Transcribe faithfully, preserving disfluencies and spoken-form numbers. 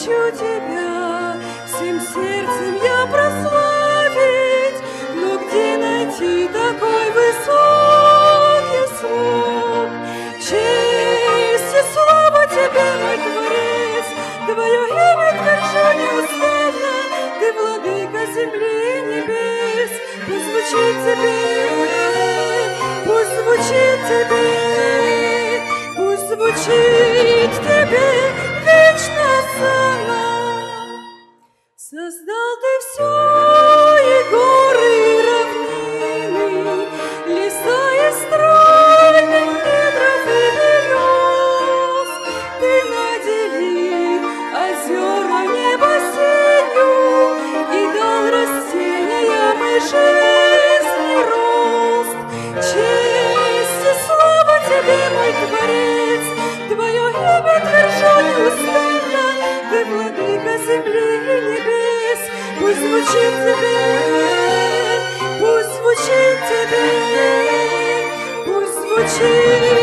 хочу тебя всем сердцем я прославить, но где найти такой высокий слог? Честь и слава тебе, мой Творец, твое имя твержу неустанно, ты владыка земли и небес. Пусть звучит тебе, пусть звучит тебе, пусть звучит тебе вечно сама. Создал ты все, и горы, и равнины, леса и стройных кедров и берез. Ты наделил озера, небо синью и дал растениям и жизни рост. Честь и слава тебе, мой Творец, твое имя твержу неустанно, ты владыка земли и небес. Пусть звучит тебе, пусть звучит тебе, пусть звучит